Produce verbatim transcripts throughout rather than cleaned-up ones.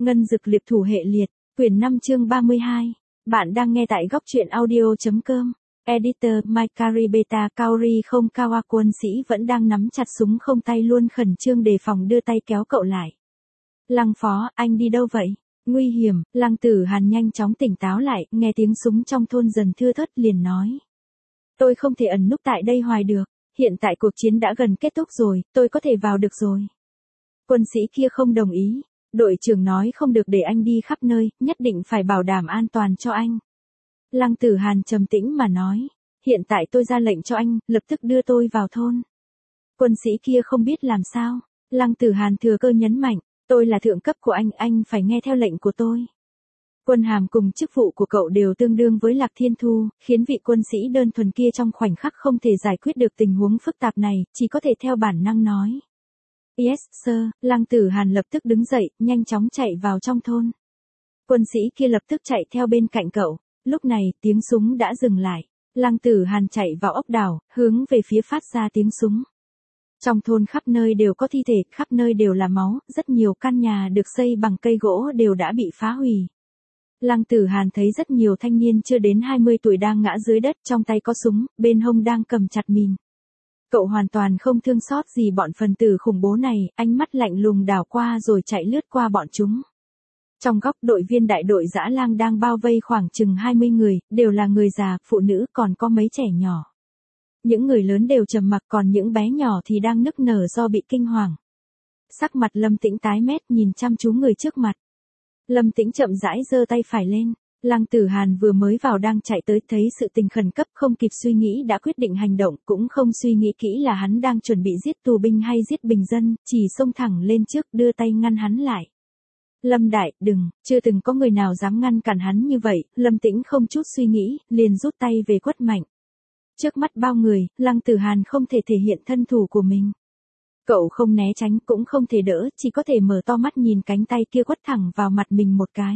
Ngân Dực Liệp Thủ Hệ Liệt, quyển năm chương ba mươi hai. Bạn đang nghe tại góc truyện audio.com. Editor Maikari Beta Kaori không Kawa quân sĩ vẫn đang nắm chặt súng không tay luôn khẩn trương đề phòng đưa tay kéo cậu lại. Lăng Phó, anh đi đâu vậy? Nguy hiểm, Lăng Tử Hàn nhanh chóng tỉnh táo lại, nghe tiếng súng trong thôn dần thưa thớt liền nói. Tôi không thể ẩn núp tại đây hoài được, hiện tại cuộc chiến đã gần kết thúc rồi, tôi có thể vào được rồi. Quân sĩ kia không đồng ý. Đội trưởng nói không được để anh đi khắp nơi, nhất định phải bảo đảm an toàn cho anh. Lăng Tử Hàn trầm tĩnh mà nói, hiện tại tôi ra lệnh cho anh, lập tức đưa tôi vào thôn. Quân sĩ kia không biết làm sao, Lăng Tử Hàn thừa cơ nhấn mạnh, tôi là thượng cấp của anh, anh phải nghe theo lệnh của tôi. Quân hàm cùng chức vụ của cậu đều tương đương với Lạc Thiên Thu, khiến vị quân sĩ đơn thuần kia trong khoảnh khắc không thể giải quyết được tình huống phức tạp này, chỉ có thể theo bản năng nói. Yes, sir, Lăng Tử Hàn lập tức đứng dậy, nhanh chóng chạy vào trong thôn. Quân sĩ kia lập tức chạy theo bên cạnh cậu, lúc này tiếng súng đã dừng lại. Lăng Tử Hàn chạy vào ốc đảo, hướng về phía phát ra tiếng súng. Trong thôn khắp nơi đều có thi thể, khắp nơi đều là máu, rất nhiều căn nhà được xây bằng cây gỗ đều đã bị phá hủy. Lăng Tử Hàn thấy rất nhiều thanh niên chưa đến hai mươi tuổi đang ngã dưới đất, trong tay có súng, bên hông đang cầm chặt mìn. Cậu hoàn toàn không thương xót gì bọn phần tử khủng bố này, ánh mắt lạnh lùng đảo qua rồi chạy lướt qua bọn chúng. Trong góc đội viên đại đội dã lang đang bao vây khoảng chừng hai mươi người, đều là người già, phụ nữ, còn có mấy trẻ nhỏ. Những người lớn đều trầm mặc, còn những bé nhỏ thì đang nức nở do bị kinh hoàng. Sắc mặt Lâm Tĩnh tái mét nhìn chăm chú người trước mặt. Lâm Tĩnh chậm rãi giơ tay phải lên. Lăng Tử Hàn vừa mới vào đang chạy tới, thấy sự tình khẩn cấp không kịp suy nghĩ đã quyết định hành động, cũng không suy nghĩ kỹ là hắn đang chuẩn bị giết tù binh hay giết bình dân, chỉ xông thẳng lên trước đưa tay ngăn hắn lại. Lâm đại, đừng, chưa từng có người nào dám ngăn cản hắn như vậy, Lâm Tĩnh không chút suy nghĩ, liền rút tay về quất mạnh. Trước mắt bao người, Lăng Tử Hàn không thể thể hiện thân thủ của mình. Cậu không né tránh cũng không thể đỡ, chỉ có thể mở to mắt nhìn cánh tay kia quất thẳng vào mặt mình một cái.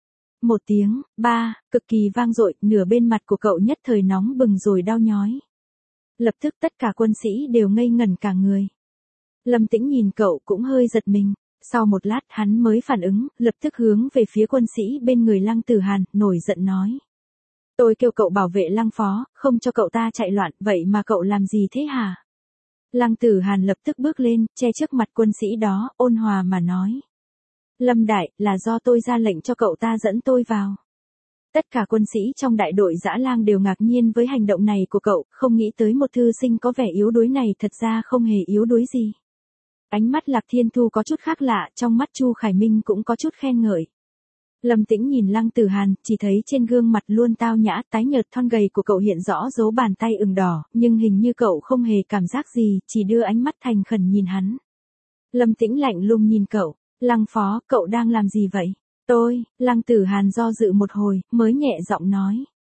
Một tiếng, ba, cực kỳ vang dội, nửa bên mặt của cậu nhất thời nóng bừng rồi đau nhói. Lập tức tất cả quân sĩ đều ngây ngẩn cả người. Lâm Tĩnh nhìn cậu cũng hơi giật mình, sau một lát hắn mới phản ứng, lập tức hướng về phía quân sĩ bên người Lăng Tử Hàn, nổi giận nói. Tôi kêu cậu bảo vệ Lăng Phó, không cho cậu ta chạy loạn, vậy mà cậu làm gì thế hả? Lăng Tử Hàn lập tức bước lên, che trước mặt quân sĩ đó, ôn hòa mà nói. Lâm đại, là do tôi ra lệnh cho cậu ta dẫn tôi vào. Tất cả quân sĩ trong đại đội dã lang đều ngạc nhiên với hành động này của cậu, không nghĩ tới một thư sinh có vẻ yếu đuối này thật ra không hề yếu đuối gì. Ánh mắt Lạc Thiên Thu có chút khác lạ, trong mắt Chu Khải Minh cũng có chút khen ngợi. Lâm Tĩnh nhìn Lăng Tử Hàn, chỉ thấy trên gương mặt luôn tao nhã, tái nhợt thon gầy của cậu hiện rõ dấu bàn tay ửng đỏ, nhưng hình như cậu không hề cảm giác gì, chỉ đưa ánh mắt thành khẩn nhìn hắn. Lâm Tĩnh lạnh lùng nhìn cậu. Lăng Phó, cậu đang làm gì vậy? Tôi, Lăng Tử Hàn do dự một hồi, mới nhẹ giọng nói.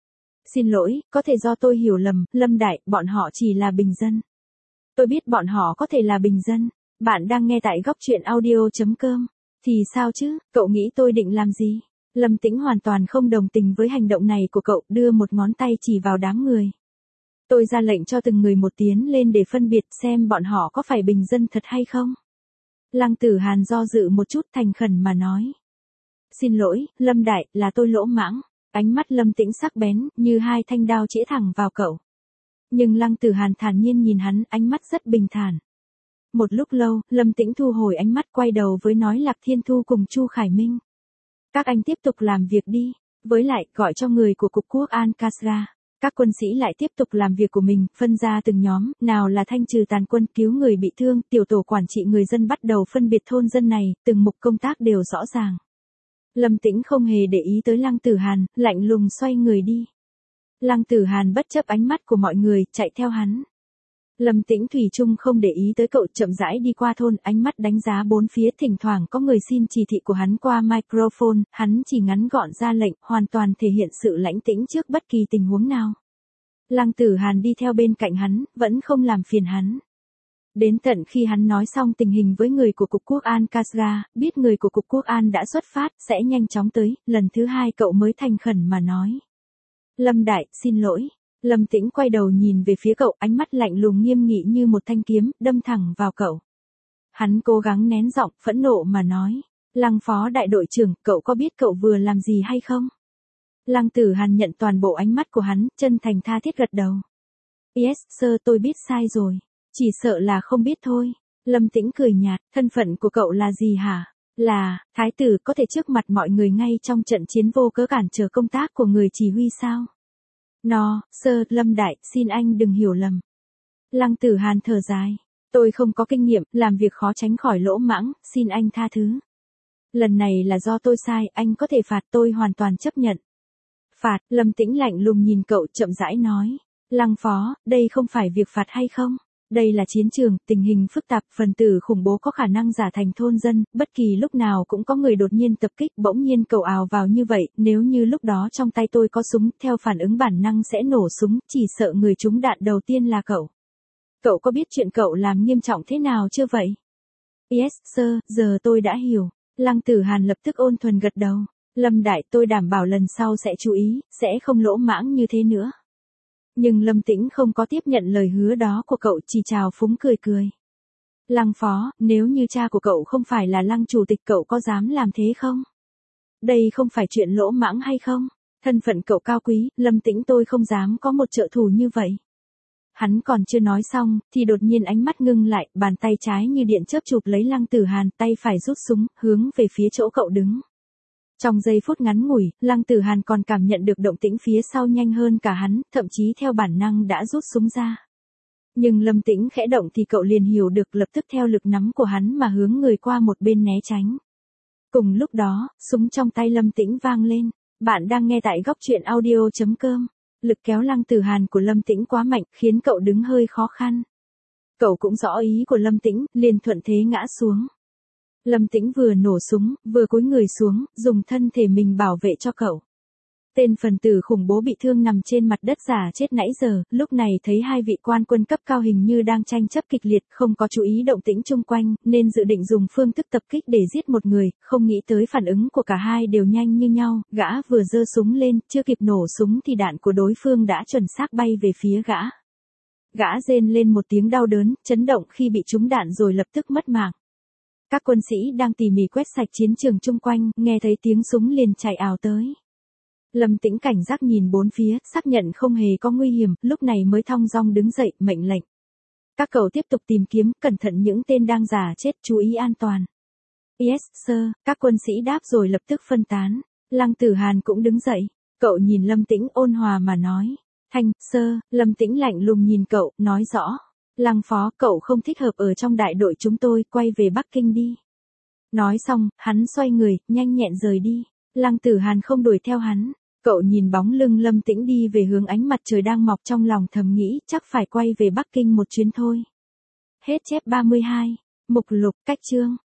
Xin lỗi, có thể do tôi hiểu lầm, Lâm đại, bọn họ chỉ là bình dân. Tôi biết bọn họ có thể là bình dân. Bạn đang nghe tại góc truyện audio.com. Thì sao chứ, cậu nghĩ tôi định làm gì? Lâm Tĩnh hoàn toàn không đồng tình với hành động này của cậu, đưa một ngón tay chỉ vào đám người. Tôi ra lệnh cho từng người một tiến lên để phân biệt xem bọn họ có phải bình dân thật hay không. Lăng Tử Hàn do dự một chút thành khẩn mà nói. Xin lỗi, Lâm đại, là tôi lỗ mãng. Ánh mắt Lâm Tĩnh sắc bén, như hai thanh đao chĩa thẳng vào cậu. Nhưng Lăng Tử Hàn thản nhiên nhìn hắn, ánh mắt rất bình thản. Một lúc lâu, Lâm Tĩnh thu hồi ánh mắt quay đầu với nói Lạc Thiên Thu cùng Chu Khải Minh. Các anh tiếp tục làm việc đi, với lại gọi cho người của Cục Quốc an Kasra. Các quân sĩ lại tiếp tục làm việc của mình, phân ra từng nhóm, nào là thanh trừ tàn quân, cứu người bị thương, tiểu tổ quản trị người dân bắt đầu phân biệt thôn dân này, từng mục công tác đều rõ ràng. Lâm Tĩnh không hề để ý tới Lăng Tử Hàn, lạnh lùng xoay người đi. Lăng Tử Hàn bất chấp ánh mắt của mọi người, chạy theo hắn. Lâm Tĩnh thủy chung không để ý tới cậu, chậm rãi đi qua thôn, ánh mắt đánh giá bốn phía, thỉnh thoảng có người xin chỉ thị của hắn qua microphone, hắn chỉ ngắn gọn ra lệnh, hoàn toàn thể hiện sự lãnh tĩnh trước bất kỳ tình huống nào. Lăng Tử Hàn đi theo bên cạnh hắn, vẫn không làm phiền hắn. Đến tận khi hắn nói xong tình hình với người của Cục Quốc an Kasra, biết người của Cục Quốc an đã xuất phát, sẽ nhanh chóng tới, lần thứ hai cậu mới thành khẩn mà nói. Lâm đại, xin lỗi. Lâm Tĩnh quay đầu nhìn về phía cậu, ánh mắt lạnh lùng nghiêm nghị như một thanh kiếm, đâm thẳng vào cậu. Hắn cố gắng nén giọng, phẫn nộ mà nói. Lăng Phó đại đội trưởng, cậu có biết cậu vừa làm gì hay không? Lăng Tử Hàn nhận toàn bộ ánh mắt của hắn, chân thành tha thiết gật đầu. Yes, sir, tôi biết sai rồi. Chỉ sợ là không biết thôi. Lâm Tĩnh cười nhạt, thân phận của cậu là gì hả? Là, thái tử có thể trước mặt mọi người ngay trong trận chiến vô cớ cản trở công tác của người chỉ huy sao? No, sir, Lâm đại, xin anh đừng hiểu lầm. Lăng Tử Hàn thở dài. Tôi không có kinh nghiệm, làm việc khó tránh khỏi lỗ mãng, xin anh tha thứ. Lần này là do tôi sai, anh có thể phạt tôi hoàn toàn chấp nhận. Phạt, Lâm Tĩnh lạnh lùng nhìn cậu chậm rãi nói. Lăng Phó, đây không phải việc phạt hay không? Đây là chiến trường, tình hình phức tạp, phần tử khủng bố có khả năng giả thành thôn dân, bất kỳ lúc nào cũng có người đột nhiên tập kích, bỗng nhiên cậu ào vào như vậy, nếu như lúc đó trong tay tôi có súng, theo phản ứng bản năng sẽ nổ súng, chỉ sợ người trúng đạn đầu tiên là cậu. Cậu có biết chuyện cậu làm nghiêm trọng thế nào chưa vậy? Yes, sir, giờ tôi đã hiểu. Lăng Tử Hàn lập tức ôn thuần gật đầu. Lâm đại, tôi đảm bảo lần sau sẽ chú ý, sẽ không lỗ mãng như thế nữa. Nhưng Lâm Tĩnh không có tiếp nhận lời hứa đó của cậu, chỉ chào phúng cười cười. Lăng Phó, nếu như cha của cậu không phải là Lăng chủ tịch, cậu có dám làm thế không? Đây không phải chuyện lỗ mãng hay không? Thân phận cậu cao quý, Lâm Tĩnh tôi không dám có một trợ thủ như vậy. Hắn còn chưa nói xong, thì đột nhiên ánh mắt ngưng lại, bàn tay trái như điện chớp chụp lấy Lăng Tử Hàn, tay phải rút súng, hướng về phía chỗ cậu đứng. Trong giây phút ngắn ngủi, Lăng Tử Hàn còn cảm nhận được động tĩnh phía sau nhanh hơn cả hắn, thậm chí theo bản năng đã rút súng ra. Nhưng Lâm Tĩnh khẽ động thì cậu liền hiểu được, lập tức theo lực nắm của hắn mà hướng người qua một bên né tránh. Cùng lúc đó, súng trong tay Lâm Tĩnh vang lên. Bạn đang nghe tại góc truyện audio chấm com. Lực kéo Lăng Tử Hàn của Lâm Tĩnh quá mạnh, khiến cậu đứng hơi khó khăn. Cậu cũng rõ ý của Lâm Tĩnh, liền thuận thế ngã xuống. Lâm Tĩnh vừa nổ súng, vừa cúi người xuống, dùng thân thể mình bảo vệ cho cậu. Tên phần tử khủng bố bị thương nằm trên mặt đất giả chết nãy giờ, lúc này thấy hai vị quan quân cấp cao hình như đang tranh chấp kịch liệt, không có chú ý động tĩnh chung quanh, nên dự định dùng phương thức tập kích để giết một người, không nghĩ tới phản ứng của cả hai đều nhanh như nhau, gã vừa giơ súng lên, chưa kịp nổ súng thì đạn của đối phương đã chuẩn xác bay về phía gã. Gã rên lên một tiếng đau đớn, chấn động khi bị trúng đạn rồi lập tức mất mạng. Các quân sĩ đang tỉ mỉ quét sạch chiến trường chung quanh, nghe thấy tiếng súng liền chạy ào tới. Lâm Tĩnh cảnh giác nhìn bốn phía, xác nhận không hề có nguy hiểm, lúc này mới thong dong đứng dậy, mệnh lệnh. Các cậu tiếp tục tìm kiếm, cẩn thận những tên đang giả chết, chú ý an toàn. Yes, sir, các quân sĩ đáp rồi lập tức phân tán. Lăng Tử Hàn cũng đứng dậy, cậu nhìn Lâm Tĩnh ôn hòa mà nói. Thanh, sir, Lâm Tĩnh lạnh lùng nhìn cậu, nói rõ. Lăng Phó, cậu không thích hợp ở trong đại đội chúng tôi, quay về Bắc Kinh đi. Nói xong, hắn xoay người, nhanh nhẹn rời đi. Lăng Tử Hàn không đuổi theo hắn. Cậu nhìn bóng lưng Lâm Tĩnh đi về hướng ánh mặt trời đang mọc, trong lòng thầm nghĩ chắc phải quay về Bắc Kinh một chuyến thôi. Hết chép ba mươi hai. Mục lục, cách chương.